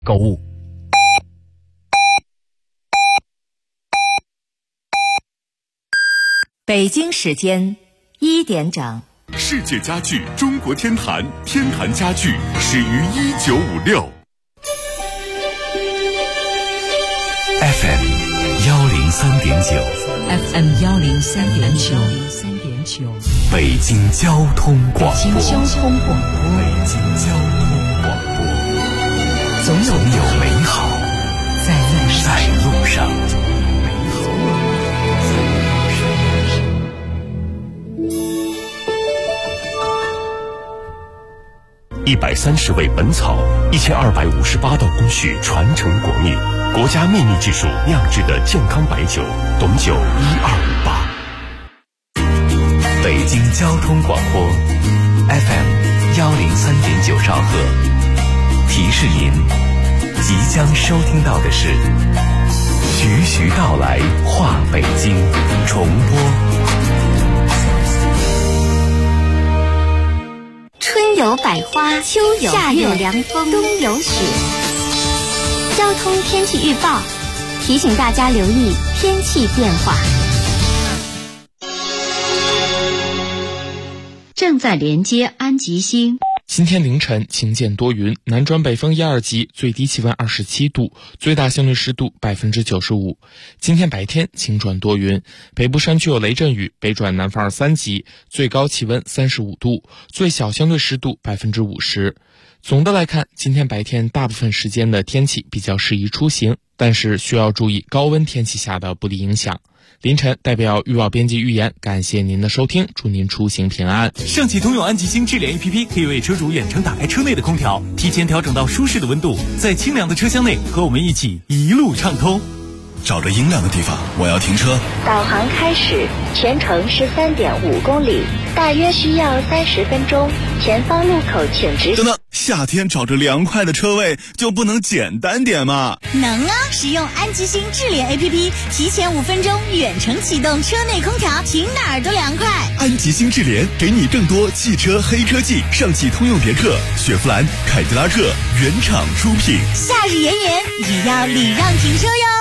购物。 北京时间1点整。 世界家具中国天坛，天坛家具始于1956。 FM 103.9 FM 103.9， 北京交通广播。 北京交通广播，总有美好在路上。130味本草，1258道工序传承国秘，国家秘密技术酿制的健康白酒，董酒1258。北京交通广播 FM 103.9兆赫，提示您，即将收听到的是徐徐道来话北京重播。 春有百花，秋有夏有凉风，冬有雪。交通天气预报提醒大家留意天气变化。 正在连接安吉星。 今天凌晨晴间多云，南转北风1、2级，最低气温27度，最大相对湿度95%。今天白天晴转多云，北部山区有雷阵雨，北转南风2、3级，最高气温35度，最小相对湿度50%。总的来看，今天白天大部分时间的天气比较适宜出行，但是需要注意高温天气下的不利影响。凌晨代表预报编辑预言，感谢您的收听，祝您出行平安。 上汽通用安吉星智联 APP 可以为车主远程打开车内的空调，提前调整到舒适的温度，在清凉的车厢内和我们一起一路畅通。 找着阴凉的地方，我要停车。 导航开始，全程13.5公里，大约需要30分钟。前方路口请直行。 等等，夏天找着凉快的车位就不能简单点吗？ 能啊！使用安吉星智联 APP， 提前5分钟远程启动车内空调，停哪儿都凉快。 安吉星智联给你更多汽车黑科技，上汽通用别克、雪佛兰、凯迪拉克原厂出品。 夏日炎炎，也要礼让停车哟。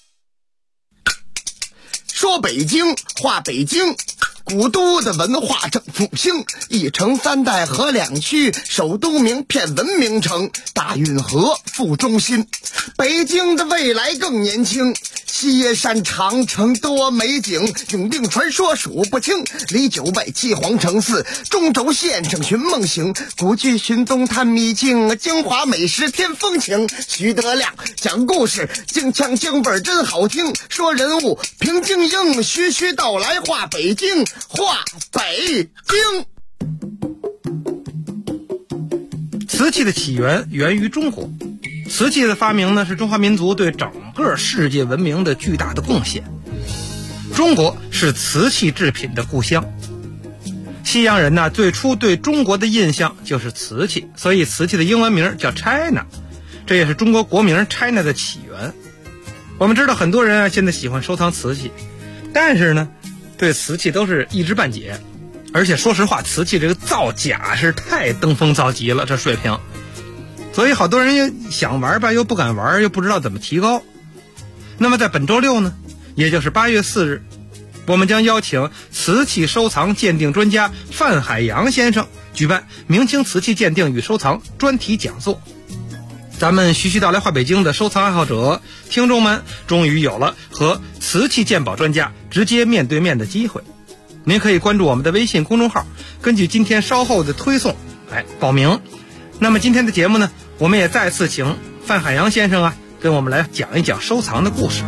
说北京话北京，古都的文化正复兴，一城三代河两区，首都名片文明城，大运河副中心。北京的未来更年轻，西山长城多美景，永定传说数不清，离9外七皇城寺，中轴线上寻梦行，古剧寻踪探秘境，京华美食添风情。徐德亮讲故事，京腔京味真好听，说人物平静应，徐徐道来话北京，话北京。 瓷器的起源源于中国，瓷器的发明呢，是中华民族对整个世界文明的巨大的贡献。中国是瓷器制品的故乡，西洋人呢最初对中国的印象就是瓷器，所以瓷器的英文名叫 China， 这也是中国国名 China 的起源。我们知道很多人啊现在喜欢收藏瓷器，但是呢对瓷器都是一知半解，而且说实话，瓷器这个造假是太登峰造极了，这水平。所以好多人又想玩吧，又不敢玩，又不知道怎么提高。那么在本周六呢，也就是8月4日，我们将邀请瓷器收藏鉴定专家范海洋先生举办明清瓷器鉴定与收藏专题讲座。咱们徐徐道来话北京的收藏爱好者听众们终于有了和瓷器鉴宝专家直接面对面的机会。您可以关注我们的微信公众号，根据今天稍后的推送来报名。那么今天的节目呢，我们也再次请范海洋先生啊跟我们来讲一讲收藏的故事。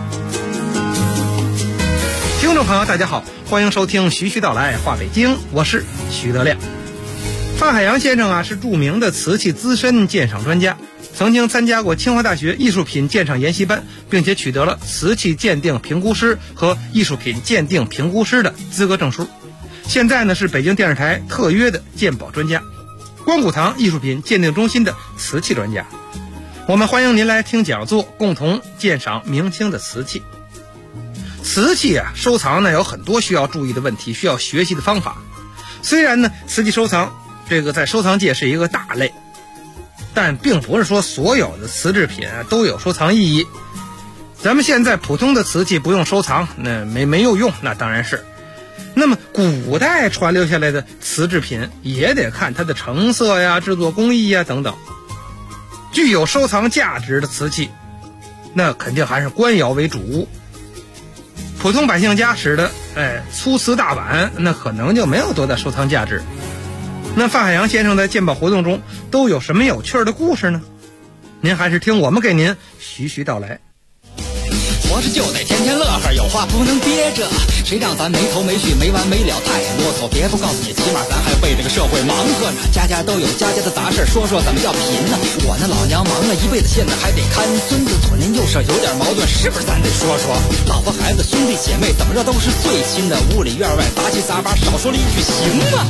听众朋友大家好，欢迎收听徐徐道来话北京，我是徐德亮。范海洋先生啊是著名的瓷器资深鉴赏专家，曾经参加过清华大学艺术品鉴赏研习班，并且取得了瓷器鉴定评估师和艺术品鉴定评估师的资格证书。现在呢是北京电视台特约的鉴宝专家，光谷堂艺术品鉴定中心的瓷器专家。我们欢迎您来听讲座，共同鉴赏明清的瓷器。瓷器啊收藏呢有很多需要注意的问题，需要学习的方法。虽然呢瓷器收藏这个在收藏界是一个大类， 但并不是说所有的瓷制品都有收藏意义。咱们现在普通的瓷器不用收藏，那没有用，那当然是。那么古代传留下来的瓷制品也得看它的成色呀、制作工艺呀等等。具有收藏价值的瓷器，那肯定还是官窑为主。普通百姓家使的粗瓷大碗，那可能就没有多大收藏价值。那范海洋先生在鉴宝活动中都有什么有趣的故事呢？您还是听我们给您徐徐道来。 活着就得天天乐呵，有话不能憋着，谁让咱没头没绪没完没了太啰嗦。别不告诉你，起码咱还为这个社会忙活呢。家家都有家家的杂事，说说怎么叫贫呢？我那老娘忙了一辈子，现在还得看孙子，左邻右舍有点矛盾，是不是咱得说说？老婆孩子兄弟姐妹怎么着都是最亲的，屋里院外杂七杂八，少说了一句行吗？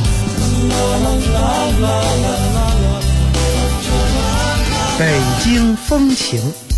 北京风情。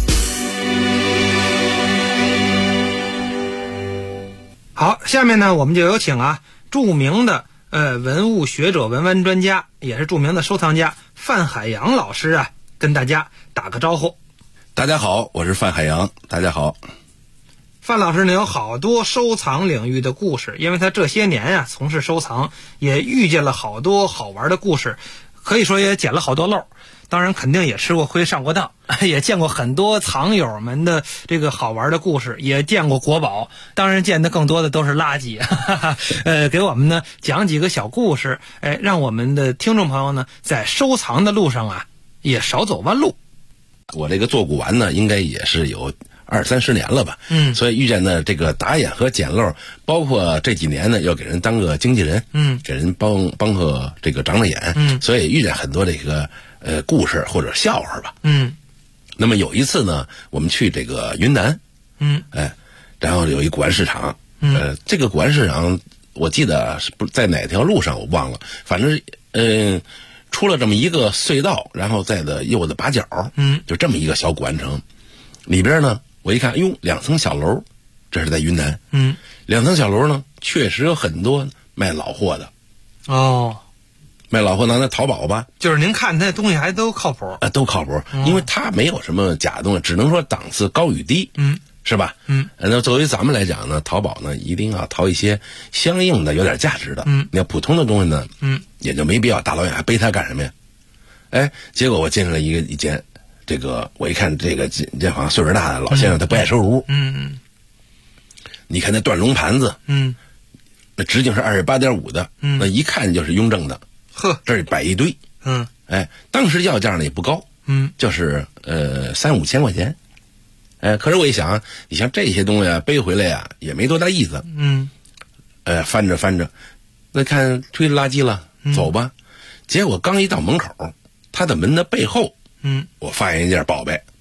好，下面呢，我们就有请著名的文物学者、文玩专家，也是著名的收藏家范海洋老师跟大家打个招呼。 大家好，我是范海洋。大家好。 范老师呢有好多收藏领域的故事，因为他这些年从事收藏，也遇见了好多好玩的故事，可以说也捡了好多漏。当然肯定也吃过亏上过当，也见过很多藏友们的这个好玩的故事，也见过国宝，当然见的更多的都是垃圾。给我们呢讲几个小故事，让我们的听众朋友呢在收藏的路上也少走弯路。 我这个做古玩呢应该也是有20-30年了吧，所以遇见的这个打眼和捡漏，包括这几年呢要给人当个经纪人，给人帮个这个长了眼，所以遇见很多这个故事或者笑话吧。那么有一次呢，我们去这个云南，然后有一古玩市场，这个古玩市场我记得是不在哪条路上我忘了，反正出了这么一个隧道，然后在的右的把角，就这么一个小古玩城，里边呢我一看，哟，2层小楼，这是在云南，2层小楼呢确实有很多卖老货的。卖老货那淘宝吧， 就是您看那东西还都靠谱都靠谱，因为它没有什么假的东西，只能说档次高与低，是吧？那作为咱们来讲呢，淘宝呢一定要淘一些相应的有点价值的，你要普通的东西呢，也就没必要大老远还背它干什么呀？结果我进来一间，这个我一看这个好像岁数大的老先生他不爱收拾屋，你看那断龙盘子，那直径是28.5的，那一看就是雍正的。这儿摆一堆，当时要价呢也不高，就是3-5千块钱，可是我一想，你像这些东西背回来也没多大意思，翻着，那看推垃圾了，走吧。结果刚一到门口，他的门的背后，我发现一件宝贝，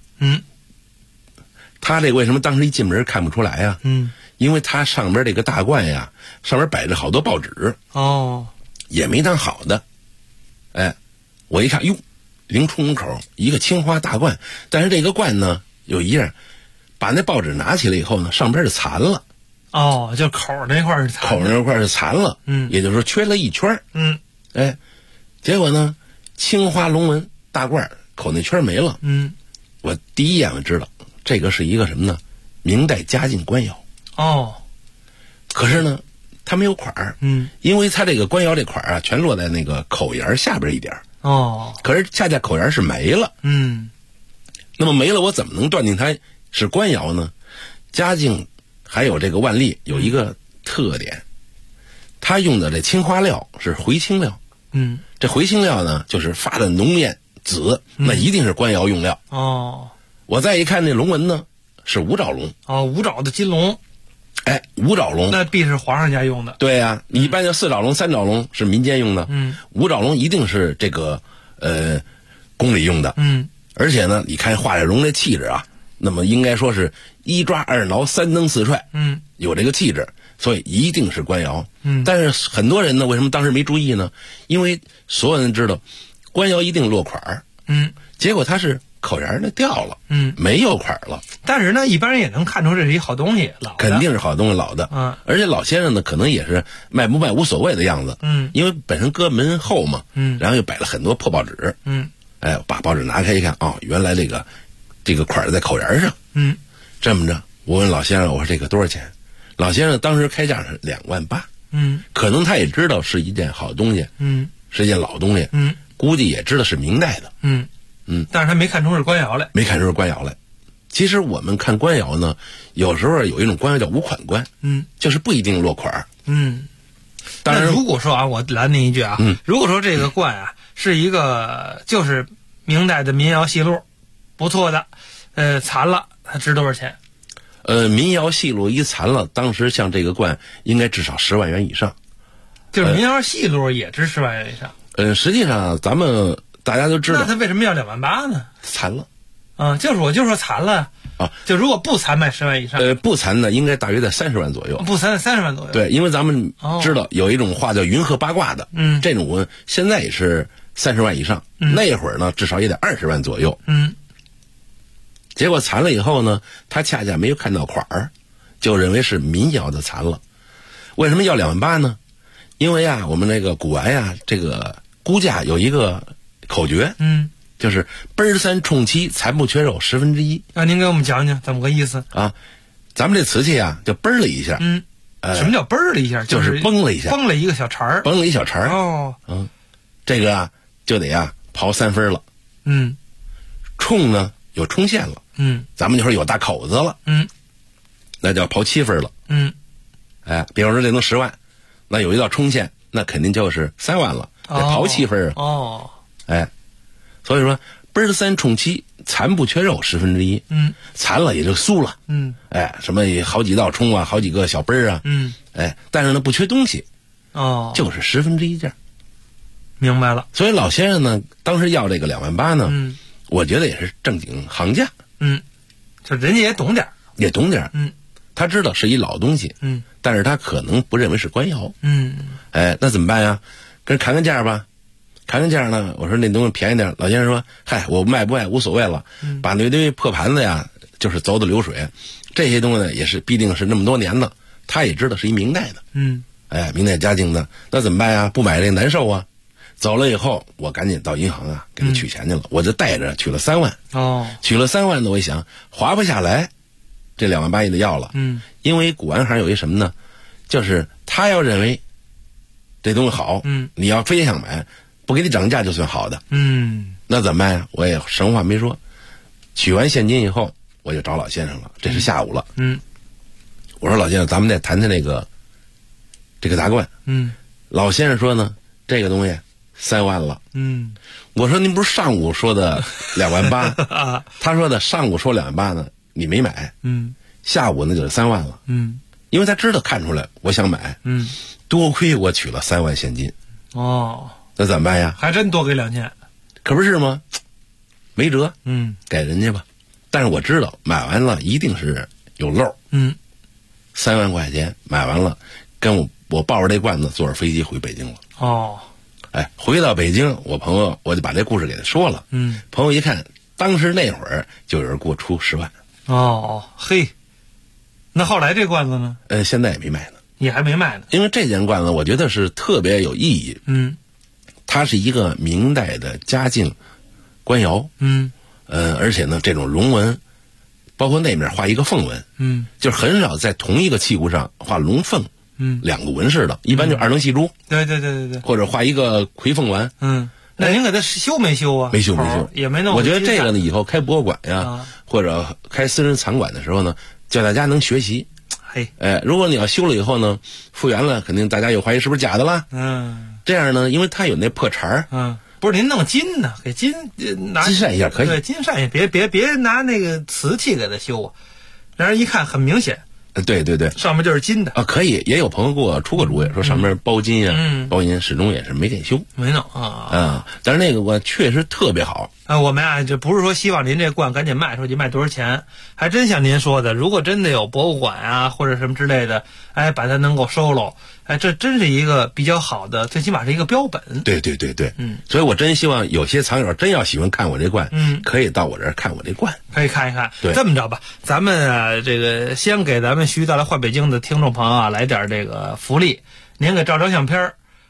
他这个为什么当时一进门看不出来呀？因为他上边这个大罐上面摆着好多报纸，也没当好的。我一看，哟，临出门口一个青花大罐，但是这个罐呢有一样，把那报纸拿起来以后呢，上边是残了。 就口那块是残了。 口那块是残了，也就是说缺了一圈。结果呢，青花龙纹大罐口那圈没了。我第一眼我知道这个是一个什么呢？明代嘉靖官窑。可是呢它没有款儿，因为它这个官窑这款儿全落在那个口沿下边一点。可是恰恰口沿是没了。那么没了，我怎么能断定它是官窑呢？嘉靖还有这个万历有一个特点，它用的这青花料是回青料。这回青料呢，就是发的浓艳紫，那一定是官窑用料。我再一看那龙纹呢，是五爪龙。 五爪的金龙。 五爪龙那必是皇上家用的。 对呀，你一般就4爪龙、3爪龙是民间用的，五爪龙一定是这个宫里用的。而且呢，你看画这龙的气质那么应该说是1抓2挠3蹬4踹，有这个气质，所以一定是官窑。但是很多人呢，为什么当时没注意呢？因为所有人知道官窑一定落款儿，结果它是口沿的掉了，没有款了。 但是呢，一般人也能看出这是一好东西，老的肯定是好东西，老的。而且老先生呢，可能也是卖不卖无所谓的样子，因为本身搁门后嘛，然后又摆了很多破报纸， 把报纸拿开一看，哦，原来这个款在口沿上。这么着，我问老先生，我说这个多少钱？老先生当时开价是28000。可能他也知道是一件好东西，是一件老东西，估计也知道是明代的， 但是他没看出是官窑来， 没看出是官窑来。其实我们看官窑呢，有时候有一种官窑叫无款官，就是不一定落款。 当然，如果说啊，我拦您一句啊，如果说这个罐啊是一个就是明代的民窑细路，不错的，残了，它值多少钱？ 民窑细路一残了，当时像这个罐应该至少10万元以上。 就是民窑细路也值10万元以上。 实际上咱们大家都知道， 那他为什么要28000呢？ 残了。 我就说残了啊。 就如果不残卖10万以上。 不残呢，应该大约在30万左右。 不残在30万左右。 对，因为咱们知道有一种画叫云鹤八卦的，这种纹现在也是30万以上，那会儿呢至少也得20万左右。结果残了以后呢，他恰恰没有看到款儿，就认为是民窑的残了。为什么要28000呢？因为啊，我们那个古玩呀，这个估价有一个口诀，就是奔3冲7，残不缺肉1/10。 您给我们讲讲怎么个意思啊？咱们这瓷器啊，就嘣了一下。 什么叫嘣了一下？ 就是崩了一下， 崩了一个小茬儿， 崩了一小茬儿。 哦， 这个啊就得啊刨3分了。冲呢有冲线了。咱们就说有大口子了。那叫刨7分了。比方说这能10万，那有一道冲线，那肯定就是3万了，得刨7分啊。所以说奔3冲7，残不缺肉1/10。残了也就酥了。什么好几道冲啊，好几个小奔啊。但是呢不缺东西。就是1/10件。 明白了。 所以老先生呢，当时要这个28000呢，我觉得也是正经行价。 就人家也懂点他知道是一老东西。但是他可能不认为是官窑。那怎么办呀？跟人砍个价吧。砍个价呢，我说那东西便宜点，老先生说，嗨，我卖不卖无所谓了，把那堆破盘子呀，就是走的流水，这些东西呢也是必定是那么多年的，他也知道是一明代的。明代嘉靖的，那怎么办呀？不买这难受啊。走了以后，我赶紧到银行啊给他取钱去了。我就带着取了3万。取了3万呢，我一想划不下来，这28000也得要了。因为古玩行有一什么呢？就是他要认为这东西好，你要非想买，不给你涨价就算好的。那怎么办呀？我也什么话没说。取完现金以后，我就找老先生了。这是下午了。我说老先生，咱们再谈谈这个大罐。老先生说呢，这个东西3万了。我说您不是上午说的28000？他说的上午说28000呢，你没买。下午那就是3万了。因为他知道看出来我想买。多亏我取了3万现金。那怎么办呀？ 还真多给2000， 可不是吗？没辙。给人家吧。但是我知道买完了一定是有漏。3万块钱买完了，跟我抱着这罐子坐着飞机回北京了。回到北京，我朋友我就把这故事给他说了。朋友一看，当时那会儿就有人给我出10万。 嘿，那后来这罐子呢？ 现在也没卖呢。 你还没卖呢？ 因为这件罐子我觉得是特别有意义。它是一个明代的嘉靖官窑。而且呢，这种龙纹，包括那面画一个凤纹。就是很少在同一个器物上画龙凤。2个纹饰的，一般就2棱细珠。 对， 或者画一个魁凤丸。 那您给他修没修啊？ 没修， 也没弄。 我觉得这个呢，以后开博物馆呀，或者开私人藏馆的时候呢，叫大家能学习。如果你要修了以后呢，复原了，肯定大家又怀疑是不是假的了。这样呢，因为它有那破茬儿。 不是您弄金呢，给金拿金缮一下可以。 对，金缮也别拿那个瓷器给它修啊，让人一看很明显。 对， 上面就是金的啊，可以，也有朋友给我出过主意，说上面包金呀，包银，始终也是没给修， 没弄但是那个罐确实特别好。 我们啊，这不是说希望您这罐赶紧卖出去，卖多少钱，还真像您说的，如果真的有博物馆啊或者什么之类的，把它能够收喽，这真是一个比较好的，最起码是一个标本。 对，所以我真希望有些藏友真要喜欢看我这罐，可以到我这儿看我这罐， 可以看一看。 对， 这么着吧，咱们啊，这个先给咱们徐大来换北京的听众朋友啊来点这个福利，您给照张相片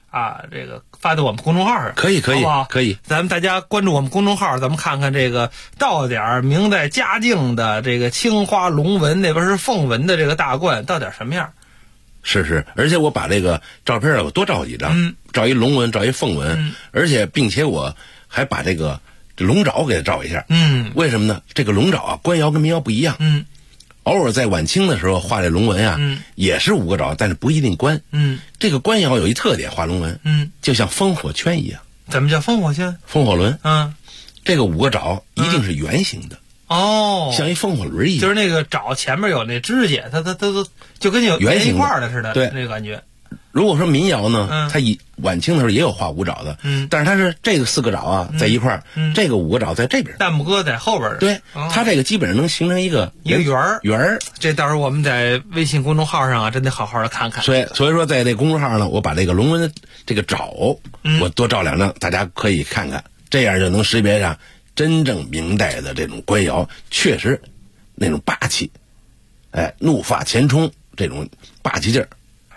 啊，这个发到我们公众号上， 可以， 好不好？ 可以。 咱们大家关注我们公众号，咱们看看这个到底明代嘉靖的这个青花龙纹，那边是凤纹的这个大冠，到底什么样？ 是，而且我把这个照片我多照几张，照一龙纹，照一凤纹，而且并且我还把这龙爪给它照一下。为什么呢？这个龙爪啊，官窑跟民窑不一样。偶尔在晚清的时候画这龙纹啊，也是5个爪，但是不一定官。这个官窑有一特点，画龙纹，就像烽火圈一样。 怎么叫烽火圈？ 烽火轮。这个5个爪一定是圆形的。像一烽火轮一样。 就是那个爪前面有那指甲，它都就跟有圆形一块的似的， 对， 那个感觉。 如果说民窑呢，它晚清的时候也有画5爪的，但是它是这个4个爪啊在一块儿，这个5个爪在这边， 大拇哥在后边。 对，它这个基本上能形成一个圆儿。这到时候我们在微信公众号上啊，真得好好的看看。 所以说在这公众号呢，我把这个龙纹的这个爪，我多照2张，大家可以看看，这样就能识别上真正明代的这种官窑，确实那种霸气，怒发前冲这种霸气劲儿。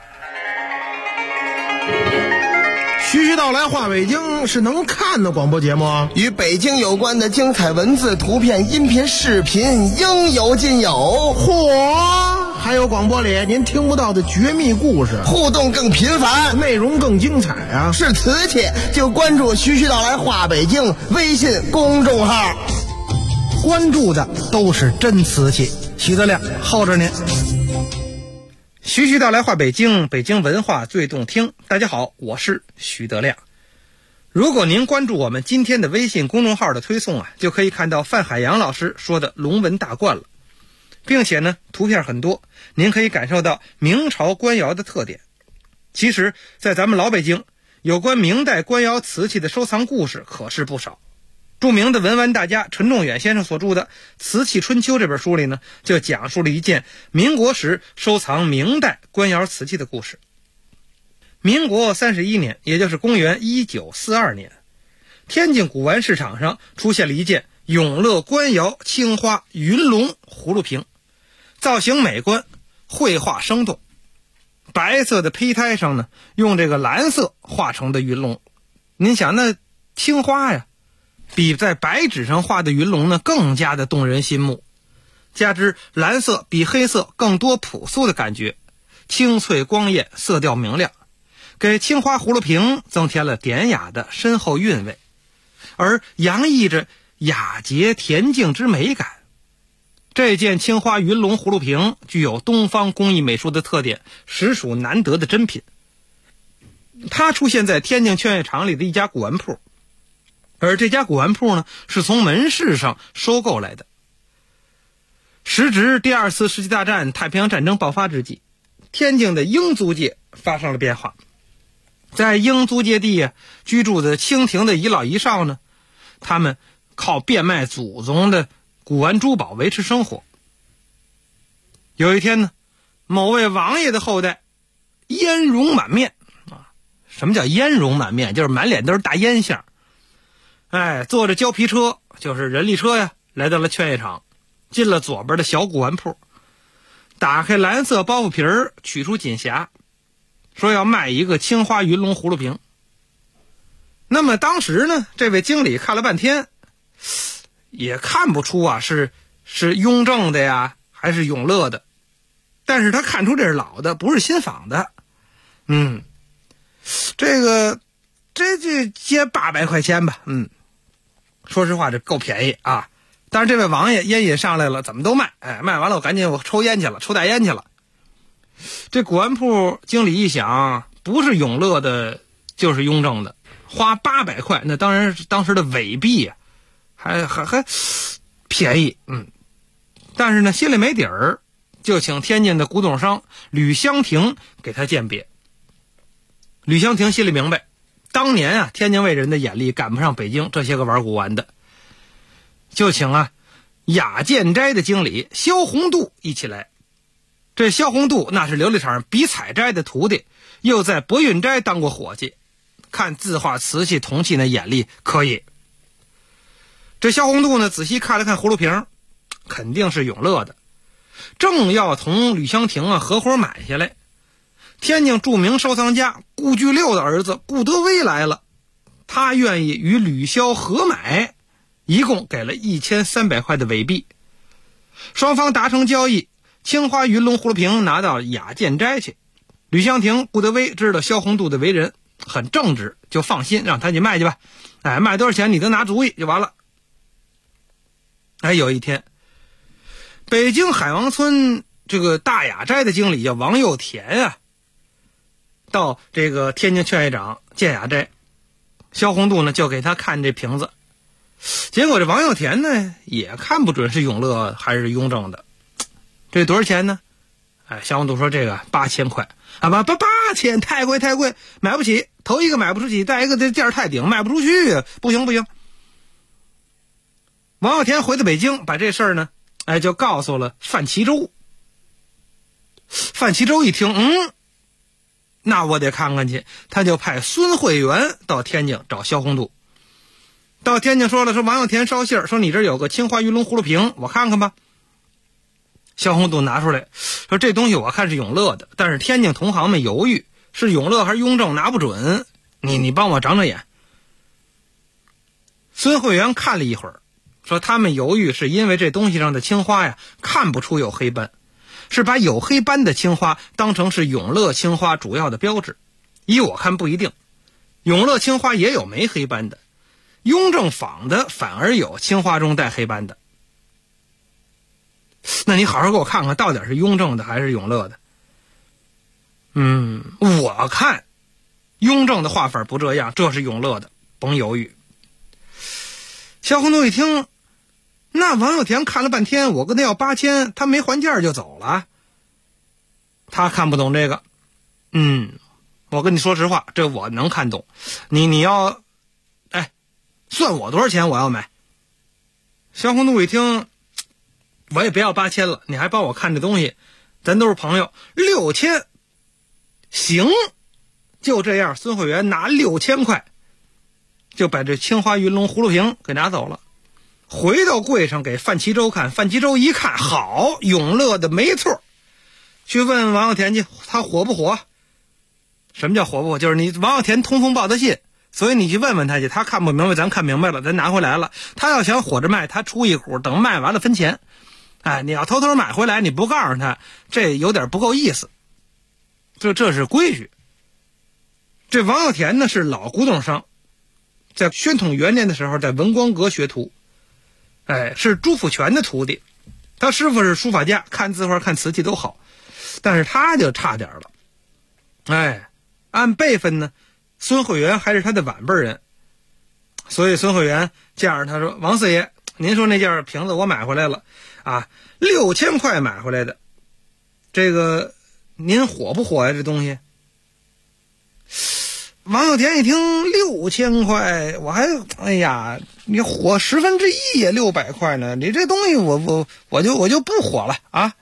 徐徐道来话北京是能看的广播节目， 与北京有关的精彩文字、图片、音频、视频应有尽有。 嚯，还有广播里您听不到的绝密故事， 互动更频繁， 内容更精彩啊！ 是瓷器就关注徐徐道来话北京微信公众号， 关注的都是真瓷器。徐德亮候着您。 徐徐道来话北京，北京文化最动听。大家好，我是徐德亮。如果您关注我们今天的微信公众号的推送啊，就可以看到范海洋老师说的龙纹大冠了，并且呢，图片很多，您可以感受到明朝官窑的特点。其实，在咱们老北京，有关明代官窑瓷器的收藏故事可是不少。著名的文玩大家陈仲远先生所著的《瓷器春秋》这本书里呢，就讲述了一件民国时收藏明代官窑瓷器的故事。民国31年，也就是公元1942年，天津古玩市场上出现了一件永乐官窑青花云龙葫芦瓶，造型美观，绘画生动。白色的胚胎上呢，用这个蓝色画成的云龙。您想那青花呀，比在白纸上画的云龙呢更加的动人心目，加之蓝色比黑色更多朴素的感觉，清脆光艳，色调明亮，给青花葫芦瓶增添了典雅的深厚韵味，而洋溢着雅洁恬静之美感。这件青花云龙葫芦瓶具有东方工艺美术的特点，实属难得的珍品。它出现在天津劝业场里的一家古玩铺，而这家古玩铺呢，是从门市上收购来的。时值第2次世界大战太平洋战争爆发之际，天津的英租界发生了变化。在英租界地居住的清廷的遗老遗少呢，他们靠变卖祖宗的古玩珠宝维持生活。有一天呢，某位王爷的后代烟容满面啊，什么叫烟容满面？就是满脸都是大烟相。坐着胶皮车，就是人力车呀，来到了劝业场，进了左边的小古玩铺，打开蓝色包袱皮儿，取出锦匣，说要卖一个青花云龙葫芦瓶。那么当时呢，这位经理看了半天，也看不出啊是雍正的呀，还是永乐的，但是他看出这是老的，不是新仿的。这接800块钱吧。说实话这够便宜啊。但是这位王爷烟瘾上来了，怎么都卖，卖完了我抽烟去了，抽大烟去了。这古玩铺经理一想，不是永乐的就是雍正的，花800块，那当然是当时的伪币啊，还便宜。但是呢，心里没底儿，就请天津的古董商吕香亭给他鉴别。吕香亭心里明白，当年啊，天津卫人的眼力赶不上北京这些个玩古玩的，就请雅建斋的经理萧宏度一起来。这萧宏度那是琉璃厂比彩斋的徒弟，又在博运斋当过伙计，看字画瓷器铜器那眼力可以。这萧宏度呢，仔细看了看葫芦瓶，肯定是永乐的，正要同吕香亭合伙买下来， 天津著名收藏家顾巨六的儿子顾德威来了，他愿意与吕萧合买，一共给了1300块的伪币。双方达成交易，青花云龙葫芦瓶拿到雅建斋去。吕香亭、顾德威知道萧宏度的为人很正直，就放心让他去卖去吧。卖多少钱你都拿主意就完了。有一天，北京海王村这个大雅斋的经理叫王佑田啊，到这个天津劝业场建雅斋，萧宏度呢就给他看这瓶子，结果这王佑田呢也看不准是永乐还是雍正的，这多少钱呢？萧宏度说这个8000块啊，8000太贵，买不起，头一个买不出去，再一个这价太顶，卖不出去，不行。王耀田回到北京，把这事儿呢，就告诉了范其洲。范其洲一听，那我得看看去，他就派孙慧元到天津找萧宏度。到天津说王耀田捎信儿，说你这有个青花云龙葫芦瓶，我看看吧。萧宏度拿出来说，这东西我看是永乐的，但是天津同行们犹豫，是永乐还是雍正拿不准，你帮我长眼。孙慧元看了一会儿，说他们犹豫是因为这东西上的青花呀看不出有黑斑，是把有黑斑的青花当成是永乐青花主要的标志。依我看不一定，永乐青花也有没黑斑的，雍正仿的反而有青花中带黑斑的。那你好好给我看看到底是雍正的还是永乐的。我看雍正的画法不这样，这是永乐的，甭犹豫。萧宏度一听，那王耀田看了半天，我跟他要8000，他没还价就走了，他看不懂这个。我跟你说实话，这我能看懂。你要算我多少钱我要买。萧宏度一听，我也不要8000了，你还帮我看这东西，咱都是朋友，6000行。就这样，孙慧元拿6000块就把这青花云龙葫芦瓶给拿走了，回到柜上给范其洲看，范其洲一看，好，永乐的没错。去问王耀田去，他火不火？什么叫火不火？就是你王耀田通风报的信，所以你去问问他去，他看不明白咱看明白了，咱拿回来了。他要想火着卖，他出一股，等卖完了分钱。你要偷偷买回来，你不告诉他，这有点不够意思。这是规矩。这王耀田呢是老古董商，在宣统元年的时候在文光阁学徒，是朱福全的徒弟。他师傅是书法家，看字画看瓷器都好，但是他就差点了。按辈分呢，孙慧元还是他的晚辈人，所以孙慧元见着他说，王四爷，您说那件瓶子我买回来了，6000块买回来的，这个您火不火呀？这东西。王耀田一听6000块，我还你火1/10也600块呢，你这东西我就不火了啊！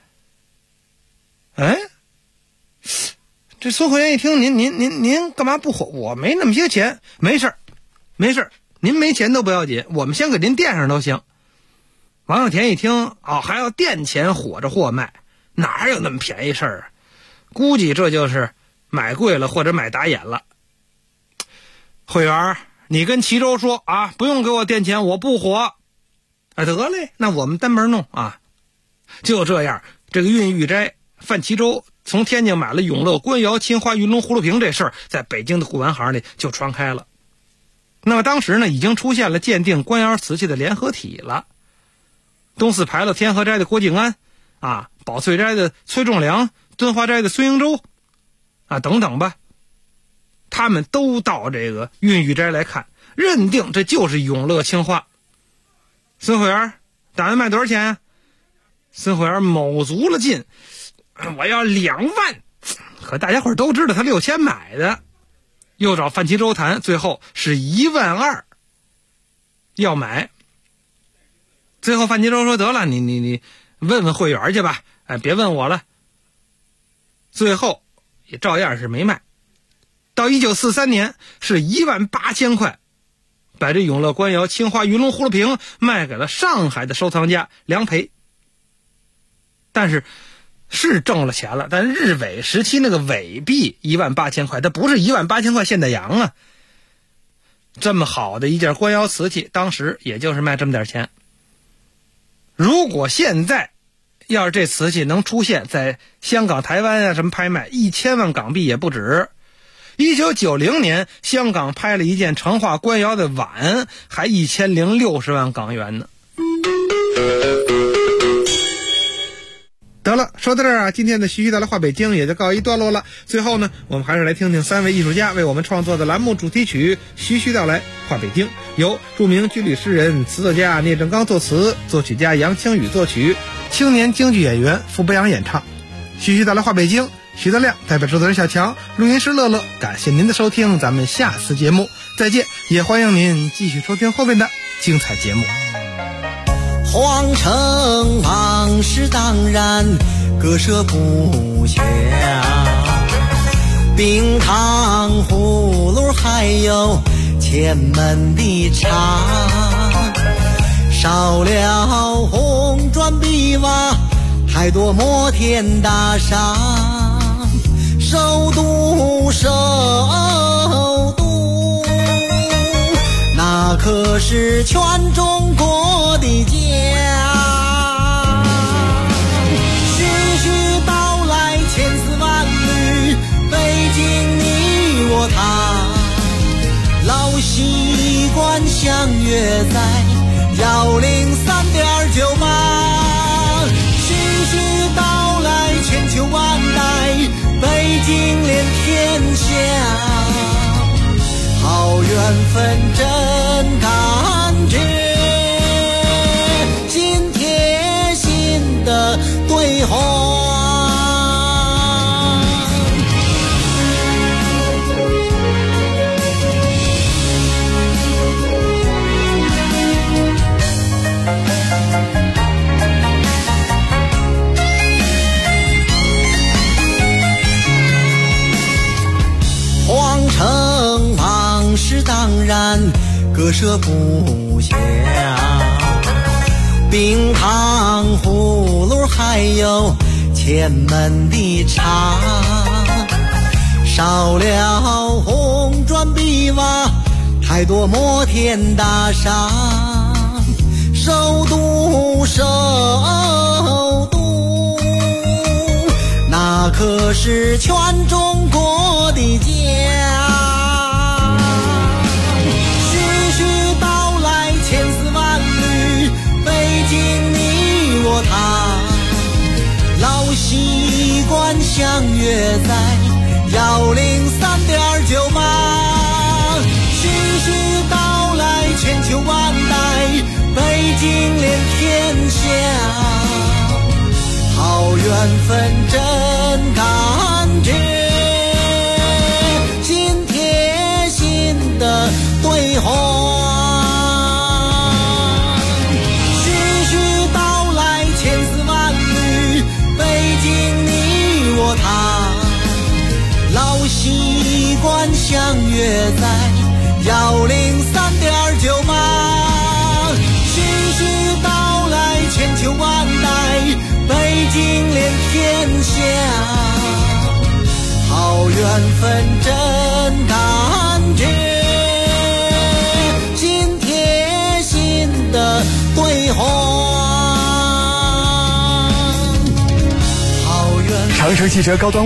这孙慧元一听，您干嘛不火？我没那么些钱，没事，您没钱都不要紧，我们先给您垫上都行。王耀田一听，还要垫钱火着货卖，哪有那么便宜事儿啊？估计这就是买贵了或者买打眼了。慧元，你跟齐州说不用给我垫钱，我不火。得嘞，那我们单门弄就这样，这个运玉斋范其洲从天津买了永乐官窑青花云龙葫芦瓶这事儿，在北京的古玩行里就传开了。那么当时呢，已经出现了鉴定官窑瓷器的联合体了。东四牌楼天河斋的郭敬安宝翠斋的崔仲良，敦化斋的孙英洲等等吧，他们都到这个运玉斋来看，认定这就是永乐青花。孙慧元打算卖多少钱啊？孙慧元卯足了劲，我要2万。可大家伙都知道他6000买的，又找范其洲谈，最后是12000要买。最后范其洲说，得了，你问问慧元去吧，别问我了。最后也照样是没卖。到1943年是18000块，把这永乐官窑青花云龙葫芦瓶卖给了上海的收藏家梁培。但是是挣了钱了，但日伪时期那个伪币18000块，它不是18000块现代洋啊。这么好的一件官窑瓷器，当时也就是卖这么点钱。如果现在要是这瓷器能出现在香港、台湾啊什么拍卖，1000万港币也不止。1990年，香港拍了一件成化官窑的碗，还1060万港元呢。得了，说到这儿啊，今天的徐徐带来话北京也就告一段落了。最后呢，我们还是来听听3位艺术家为我们创作的栏目主题曲《徐徐道来话北京》，由著名军旅诗人、词作家聂正刚作词，作曲家杨清宇作曲，青年京剧演员傅博洋演唱。徐徐道来话北京，徐德亮代表制作人小强，录音师乐乐，感谢您的收听，咱们下次节目再见，也欢迎您继续收听后面的精彩节目。 皇城往事当然割舍不下，冰糖葫芦还有前门的茶，少了红砖碧瓦，太多摩天大厦，首都那可是全中国的家。徐徐道来千丝万缕，北京你我他，老习惯相约在103.98。徐徐道来千秋万代，北京连天下，好缘分真感觉，心贴心的对话。皇城往事当然割舍不下，冰糖葫芦还有前门的茶，少了红砖碧瓦，太多摩天大厦，首都那可是全中国的家。徐徐道来千丝万缕，北京你我他，老习惯相约在103.98。徐徐道来千秋万代，北京连天下，好缘分真感觉，心贴心的对话。徐徐道来千丝万缕，北京你我他，老习惯相约在103.98。徐徐道来千秋万代，北京连天下，好缘分真感觉，心贴心的对话。 长城汽车高端